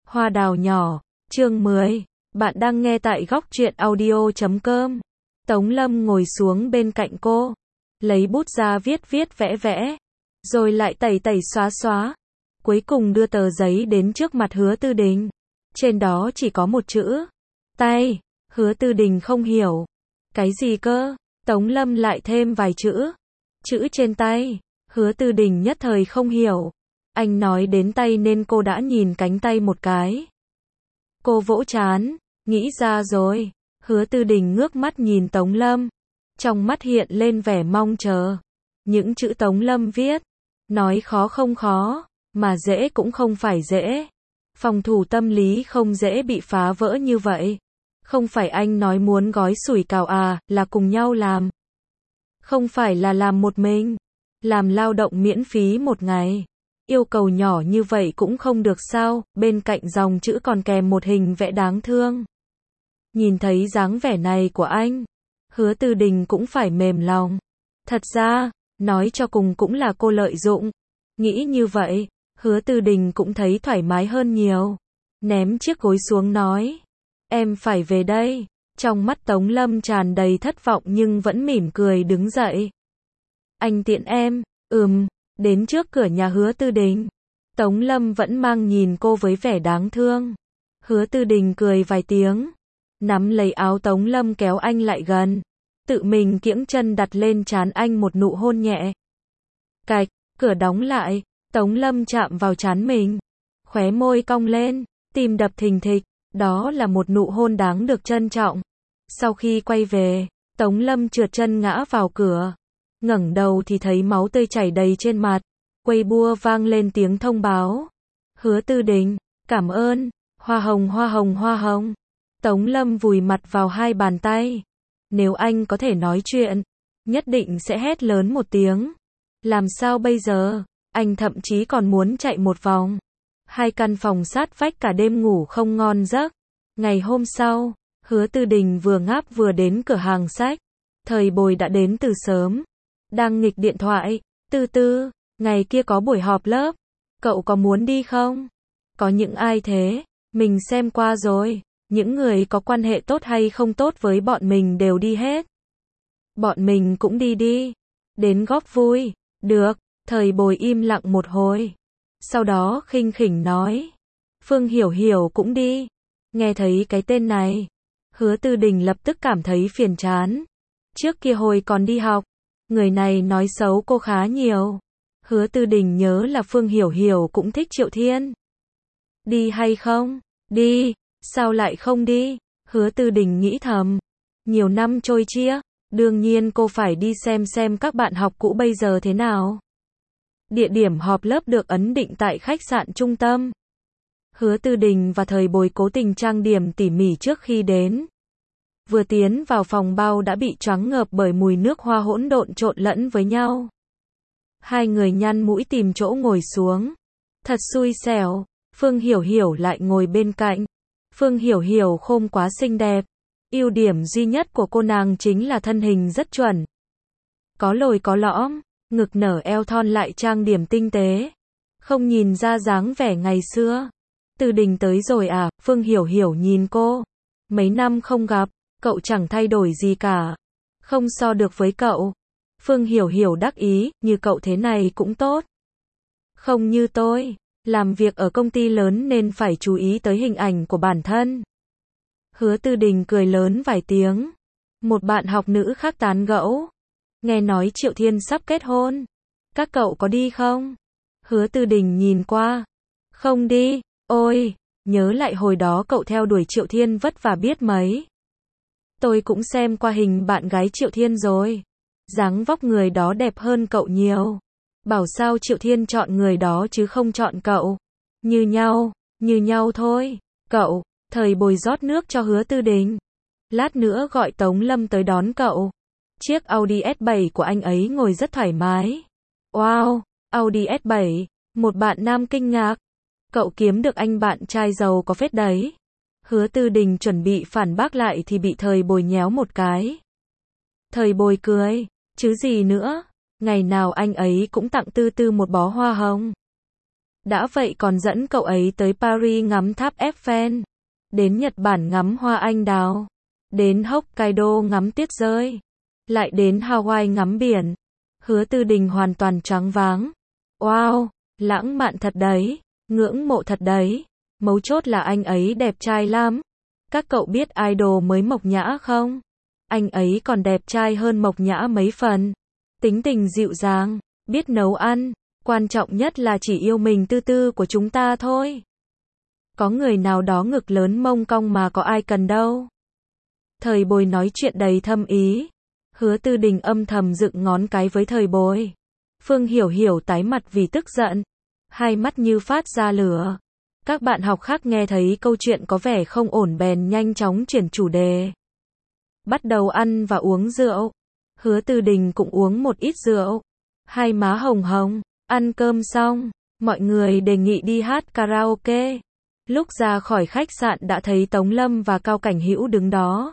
Hoa đào nhỏ, chương 10. Bạn đang nghe tại góc truyện audio.com. Tống Lâm ngồi xuống bên cạnh cô, lấy bút ra viết viết vẽ vẽ, rồi lại tẩy tẩy xóa xóa. Cuối cùng đưa tờ giấy đến trước mặt Hứa Tư Đình. Trên đó chỉ có một chữ, tay. Hứa Tư Đình không hiểu. Cái gì cơ? Tống Lâm lại thêm vài chữ. Chữ trên tay. Hứa Tư Đình nhất thời không hiểu. Anh nói đến tay nên cô đã nhìn cánh tay một cái. Cô vỗ trán, nghĩ ra rồi. Hứa Tư Đình ngước mắt nhìn Tống Lâm. Trong mắt hiện lên vẻ mong chờ. Những chữ Tống Lâm viết. Nói khó không khó, mà dễ cũng không phải dễ. Phòng thủ tâm lý không dễ bị phá vỡ như vậy. Không phải anh nói muốn gói sủi cảo à, là cùng nhau làm. Không phải là làm một mình. Làm lao động miễn phí một ngày. Yêu cầu nhỏ như vậy cũng không được sao, bên cạnh dòng chữ còn kèm một hình vẽ đáng thương. Nhìn thấy dáng vẻ này của anh, Hứa Tư Đình cũng phải mềm lòng. Thật ra, nói cho cùng cũng là cô lợi dụng. Nghĩ như vậy, Hứa Tư Đình cũng thấy thoải mái hơn nhiều. Ném chiếc gối xuống nói, em phải về đây. Trong mắt Tống Lâm tràn đầy thất vọng nhưng vẫn mỉm cười đứng dậy. Anh tiện em, đến trước cửa nhà Hứa Tư Đình. Tống Lâm vẫn mang nhìn cô với vẻ đáng thương. Hứa Tư Đình cười vài tiếng, nắm lấy áo Tống Lâm kéo anh lại gần. Tự mình kiễng chân đặt lên trán anh một nụ hôn nhẹ. Cạch, cửa đóng lại, Tống Lâm chạm vào trán mình. Khóe môi cong lên, tim đập thình thịch, đó là một nụ hôn đáng được trân trọng. Sau khi quay về, Tống Lâm trượt chân ngã vào cửa. Ngẩng đầu thì thấy máu tươi chảy đầy trên mặt. Quay bua vang lên tiếng thông báo. Hứa Tư Đình, cảm ơn, hoa hồng hoa hồng hoa hồng. Tống Lâm vùi mặt vào hai bàn tay. Nếu anh có thể nói chuyện, nhất định sẽ hét lớn một tiếng. Làm sao bây giờ? Anh thậm chí còn muốn chạy một vòng. Hai căn phòng sát vách cả đêm ngủ không ngon giấc. Ngày hôm sau, Hứa Tư Đình vừa ngáp vừa đến cửa hàng sách. Thời Bồi đã đến từ sớm. Đang nghịch điện thoại. Tư, ngày kia có buổi họp lớp. Cậu có muốn đi không? Có những ai thế? Mình xem qua rồi. Những người có quan hệ tốt hay không tốt với bọn mình đều đi hết. Bọn mình cũng đi. Đến góp vui. Được. Thời Bồi im lặng một hồi. Sau đó khinh khỉnh nói. Phương Hiểu Hiểu cũng đi. Nghe thấy cái tên này, Hứa Tư Đình lập tức cảm thấy phiền chán. Trước kia hồi còn đi học, người này nói xấu cô khá nhiều. Hứa Tư Đình nhớ là Phương Hiểu Hiểu cũng thích Triệu Thiên. Đi hay không? Đi. Sao lại không đi? Hứa Tư Đình nghĩ thầm. Nhiều năm trôi chia, đương nhiên cô phải đi xem các bạn học cũ bây giờ thế nào. Địa điểm họp lớp được ấn định tại khách sạn trung tâm. Hứa Tư Đình và Thời Bồi cố tình trang điểm tỉ mỉ trước khi đến. Vừa tiến vào phòng bao đã bị choáng ngợp bởi mùi nước hoa hỗn độn trộn lẫn với nhau. Hai người nhăn mũi tìm chỗ ngồi xuống. Thật xui xẻo, Phương Hiểu Hiểu lại ngồi bên cạnh. Phương Hiểu Hiểu không quá xinh đẹp. Ưu điểm duy nhất của cô nàng chính là thân hình rất chuẩn. Có lồi có lõm, ngực nở eo thon lại trang điểm tinh tế. Không nhìn ra dáng vẻ ngày xưa. Tư Đình tới rồi à? Phương Hiểu Hiểu nhìn cô. Mấy năm không gặp, cậu chẳng thay đổi gì cả. Không so được với cậu. Phương Hiểu Hiểu đắc ý, như cậu thế này cũng tốt. Không như tôi, làm việc ở công ty lớn nên phải chú ý tới hình ảnh của bản thân. Hứa Tư Đình cười lớn vài tiếng. Một bạn học nữ khác tán gẫu. Nghe nói Triệu Thiên sắp kết hôn. Các cậu có đi không? Hứa Tư Đình nhìn qua. Không đi. Ôi, nhớ lại hồi đó cậu theo đuổi Triệu Thiên vất vả biết mấy. Tôi cũng xem qua hình bạn gái Triệu Thiên rồi. Dáng vóc người đó đẹp hơn cậu nhiều. Bảo sao Triệu Thiên chọn người đó chứ không chọn cậu. Như nhau thôi. Cậu, Thời Bồi rót nước cho Hứa Tư Đình. Lát nữa gọi Tống Lâm tới đón cậu. Chiếc Audi S7 của anh ấy ngồi rất thoải mái. Wow, Audi S7, một bạn nam kinh ngạc. Cậu kiếm được anh bạn trai giàu có phết đấy. Hứa Tư Đình chuẩn bị phản bác lại thì bị Thời Bồi nhéo một cái. Thời Bồi cười, chứ gì nữa, ngày nào anh ấy cũng tặng Tư một bó hoa hồng. Đã vậy còn dẫn cậu ấy tới Paris ngắm tháp Eiffel, đến Nhật Bản ngắm hoa anh đào, đến Hokkaido ngắm tuyết rơi, lại đến Hawaii ngắm biển. Hứa Tư Đình hoàn toàn choáng váng. Wow, lãng mạn thật đấy, ngưỡng mộ thật đấy. Mấu chốt là anh ấy đẹp trai lắm. Các cậu biết idol mới Mộc Nhã không? Anh ấy còn đẹp trai hơn Mộc Nhã mấy phần. Tính tình dịu dàng, biết nấu ăn, quan trọng nhất là chỉ yêu mình tư tư của chúng ta thôi. Có người nào đó ngực lớn mông cong mà có ai cần đâu. Thời Bồi nói chuyện đầy thâm ý. Hứa Tư Đình âm thầm dựng ngón cái với Thời Bồi. Phương Hiểu Hiểu tái mặt vì tức giận, hai mắt như phát ra lửa. Các bạn học khác nghe thấy câu chuyện có vẻ không ổn bèn nhanh chóng chuyển chủ đề. Bắt đầu ăn và uống rượu. Hứa Tư Đình cũng uống một ít rượu. Hai má hồng hồng. Ăn cơm xong, mọi người đề nghị đi hát karaoke. Lúc ra khỏi khách sạn đã thấy Tống Lâm và Cao Cảnh Hữu đứng đó.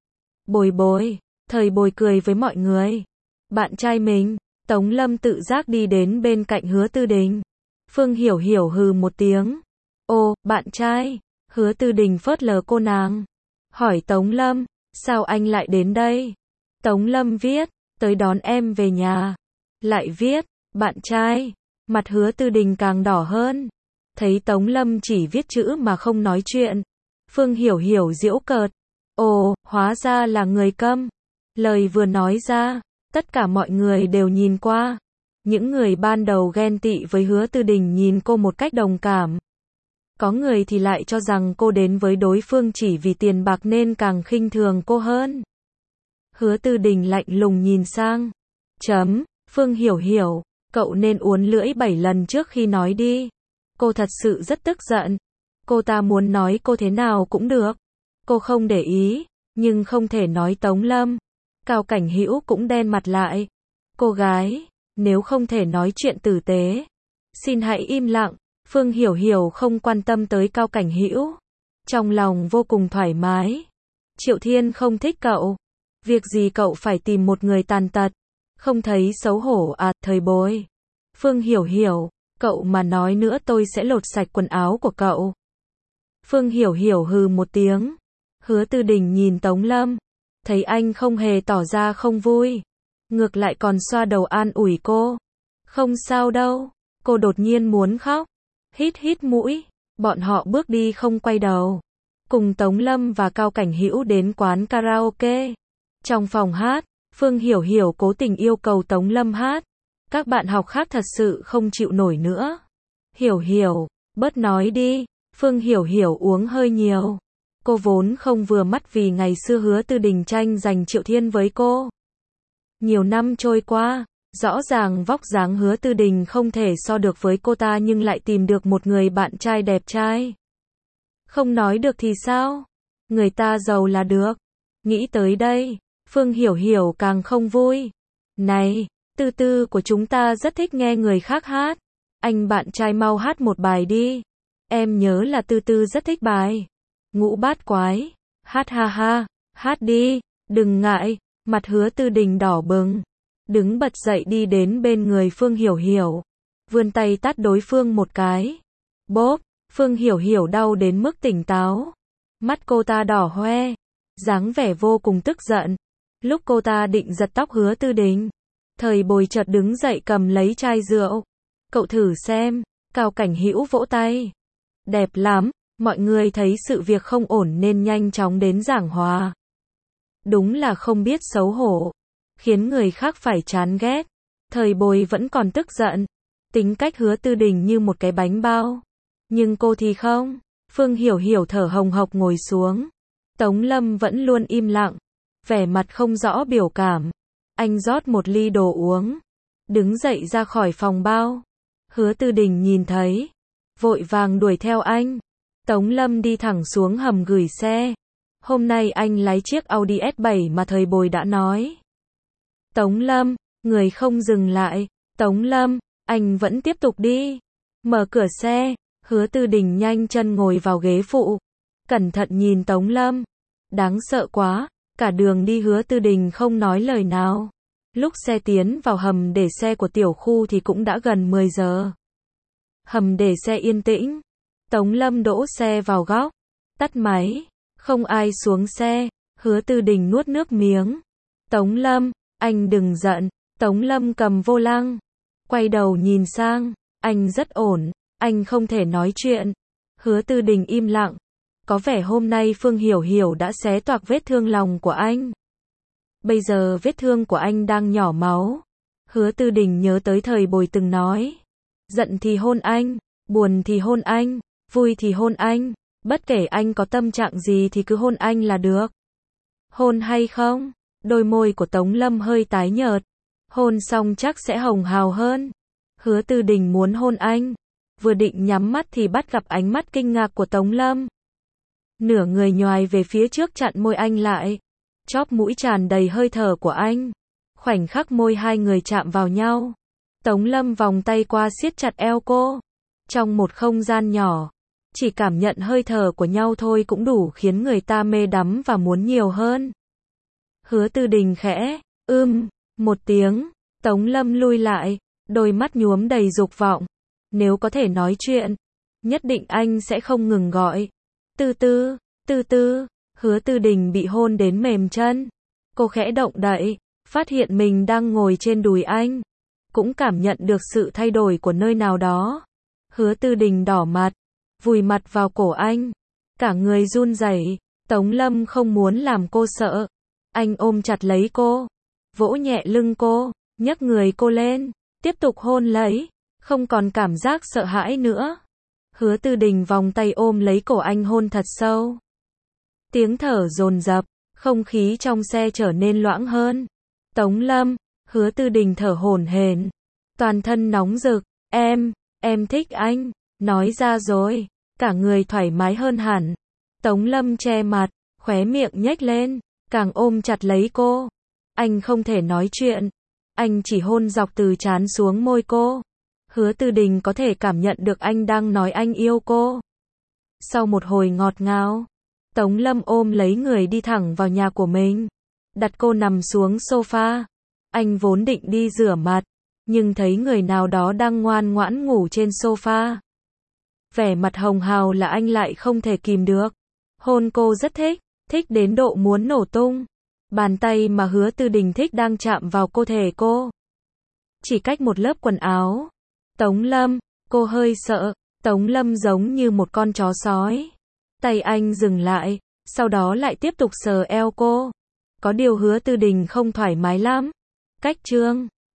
Bồi bồi, Thời Bồi cười với mọi người. Bạn trai mình. Tống Lâm tự giác đi đến bên cạnh Hứa Tư Đình. Phương Hiểu Hiểu hừ một tiếng. Ồ, bạn trai. Hứa Tư Đình phớt lờ cô nàng. Hỏi Tống Lâm, sao anh lại đến đây? Tống Lâm viết, tới đón em về nhà. Lại viết, bạn trai. Mặt Hứa Tư Đình càng đỏ hơn. Thấy Tống Lâm chỉ viết chữ mà không nói chuyện. Phương Hiểu Hiểu giễu cợt. Ồ, hóa ra là người câm. Lời vừa nói ra, tất cả mọi người đều nhìn qua. Những người ban đầu ghen tị với Hứa Tư Đình nhìn cô một cách đồng cảm. Có người thì lại cho rằng cô đến với đối phương chỉ vì tiền bạc nên càng khinh thường cô hơn. Hứa Tư Đình lạnh lùng nhìn sang. Phương Hiểu Hiểu, cậu nên uốn lưỡi 7 lần trước khi nói đi. Cô thật sự rất tức giận. Cô ta muốn nói cô thế nào cũng được. Cô không để ý, nhưng không thể nói Tống Lâm. Cao Cảnh Hữu cũng đen mặt lại. Cô gái, nếu không thể nói chuyện tử tế, xin hãy im lặng. Phương Hiểu Hiểu không quan tâm tới Cao Cảnh Hữu. Trong lòng vô cùng thoải mái. Triệu Thiên không thích cậu. Việc gì cậu phải tìm một người tàn tật. Không thấy xấu hổ à, Thời Bồi. Phương Hiểu Hiểu, cậu mà nói nữa tôi sẽ lột sạch quần áo của cậu. Phương Hiểu Hiểu hừ một tiếng. Hứa Tư Đình nhìn Tống Lâm. Thấy anh không hề tỏ ra không vui. Ngược lại còn xoa đầu an ủi cô. Không sao đâu. Cô đột nhiên muốn khóc. Hít hít mũi. Bọn họ bước đi không quay đầu. Cùng Tống Lâm và Cao Cảnh Hữu đến quán karaoke. Trong phòng hát, Phương Hiểu Hiểu cố tình yêu cầu Tống Lâm hát. Các bạn học khác thật sự không chịu nổi nữa. Hiểu Hiểu, bớt nói đi. Phương Hiểu Hiểu uống hơi nhiều. Cô vốn không vừa mắt vì ngày xưa Hứa Tư Đình tranh giành Triệu Thiên với cô. Nhiều năm trôi qua, rõ ràng vóc dáng Hứa Tư Đình không thể so được với cô ta nhưng lại tìm được một người bạn trai đẹp trai. Không nói được thì sao? Người ta giàu là được. Nghĩ tới đây, Phương Hiểu Hiểu càng không vui. Này, Tư Tư của chúng ta rất thích nghe người khác hát. Anh bạn trai mau hát một bài đi. Em nhớ là Tư Tư rất thích bài Ngũ Bát Quái. Hát ha ha, hát đi, đừng ngại. Mặt Hứa Tư Đình đỏ bừng. Đứng bật dậy đi đến bên người Phương Hiểu Hiểu. Vươn tay tát đối phương một cái. Bốp, Phương Hiểu Hiểu đau đến mức tỉnh táo. Mắt cô ta đỏ hoe. Dáng vẻ vô cùng tức giận. Lúc cô ta định giật tóc Hứa Tư Đình, Thời Bồi chợt đứng dậy cầm lấy chai rượu. Cậu thử xem. Cao Cảnh Hữu vỗ tay. Đẹp lắm. Mọi người thấy sự việc không ổn nên nhanh chóng đến giảng hòa. Đúng là không biết xấu hổ. Khiến người khác phải chán ghét. Thời Bồi vẫn còn tức giận. Tính cách Hứa Tư Đình như một cái bánh bao. Nhưng cô thì không. Phương Hiểu Hiểu thở hồng hộc ngồi xuống. Tống Lâm vẫn luôn im lặng. Vẻ mặt không rõ biểu cảm. Anh rót một ly đồ uống. Đứng dậy ra khỏi phòng bao. Hứa Tư Đình nhìn thấy. Vội vàng đuổi theo anh. Tống Lâm đi thẳng xuống hầm gửi xe. Hôm nay anh lái chiếc Audi S7 mà Thời Bồi đã nói. Tống Lâm, người không dừng lại. Tống Lâm, anh vẫn tiếp tục đi. Mở cửa xe. Hứa Tư Đình nhanh chân ngồi vào ghế phụ. Cẩn thận nhìn Tống Lâm. Đáng sợ quá. Cả đường đi Hứa Tư Đình không nói lời nào. Lúc xe tiến vào hầm để xe của tiểu khu thì cũng đã gần 10 giờ. Hầm để xe yên tĩnh. Tống Lâm đỗ xe vào góc. Tắt máy. Không ai xuống xe. Hứa Tư Đình nuốt nước miếng. Tống Lâm, anh đừng giận. Tống Lâm cầm vô lăng. Quay đầu nhìn sang. Anh rất ổn. Anh không thể nói chuyện. Hứa Tư Đình im lặng. Có vẻ hôm nay Phương Hiểu Hiểu đã xé toạc vết thương lòng của anh. Bây giờ vết thương của anh đang nhỏ máu. Hứa Tư Đình nhớ tới thời Bồi từng nói. Giận thì hôn anh, buồn thì hôn anh, vui thì hôn anh. Bất kể anh có tâm trạng gì thì cứ hôn anh là được. Hôn hay không? Đôi môi của Tống Lâm hơi tái nhợt. Hôn xong chắc sẽ hồng hào hơn. Hứa Tư Đình muốn hôn anh. Vừa định nhắm mắt thì bắt gặp ánh mắt kinh ngạc của Tống Lâm. Nửa người nhoài về phía trước chặn môi anh lại. Chóp mũi tràn đầy hơi thở của anh. Khoảnh khắc môi hai người chạm vào nhau. Tống Lâm vòng tay qua siết chặt eo cô. Trong một không gian nhỏ, chỉ cảm nhận hơi thở của nhau thôi cũng đủ khiến người ta mê đắm và muốn nhiều hơn. Hứa Tư Đình khẽ, một tiếng. Tống Lâm lui lại, đôi mắt nhuốm đầy dục vọng. Nếu có thể nói chuyện, nhất định anh sẽ không ngừng gọi. Từ từ, Hứa Tư Đình bị hôn đến mềm chân. Cô khẽ động đậy, phát hiện mình đang ngồi trên đùi anh. Cũng cảm nhận được sự thay đổi của nơi nào đó. Hứa Tư Đình đỏ mặt, vùi mặt vào cổ anh. Cả người run rẩy. Tống Lâm không muốn làm cô sợ. Anh ôm chặt lấy cô, vỗ nhẹ lưng cô, nhấc người cô lên, tiếp tục hôn lấy, không còn cảm giác sợ hãi nữa. Hứa Tư Đình vòng tay ôm lấy cổ anh hôn thật sâu. Tiếng thở dồn dập, không khí trong xe trở nên loãng hơn. Tống Lâm, Hứa Tư Đình thở hổn hển, toàn thân nóng rực, em thích anh, nói ra rồi, cả người thoải mái hơn hẳn. Tống Lâm che mặt, khóe miệng nhếch lên, càng ôm chặt lấy cô. Anh không thể nói chuyện, anh chỉ hôn dọc từ trán xuống môi cô. Hứa Tư Đình có thể cảm nhận được anh đang nói anh yêu cô. Sau một hồi ngọt ngào, Tống Lâm ôm lấy người đi thẳng vào nhà của mình, đặt cô nằm xuống sofa. Anh vốn định đi rửa mặt, nhưng thấy người nào đó đang ngoan ngoãn ngủ trên sofa. Vẻ mặt hồng hào là anh lại không thể kìm được. Hôn cô rất thích đến độ muốn nổ tung. Bàn tay mà Hứa Tư Đình thích đang chạm vào cơ thể cô. Chỉ cách một lớp quần áo. Tống Lâm, cô hơi sợ. Tống Lâm giống như một con chó sói. Tay anh dừng lại, sau đó lại tiếp tục sờ eo cô. Có điều Hứa Tư Đình không thoải mái lắm. Cách chương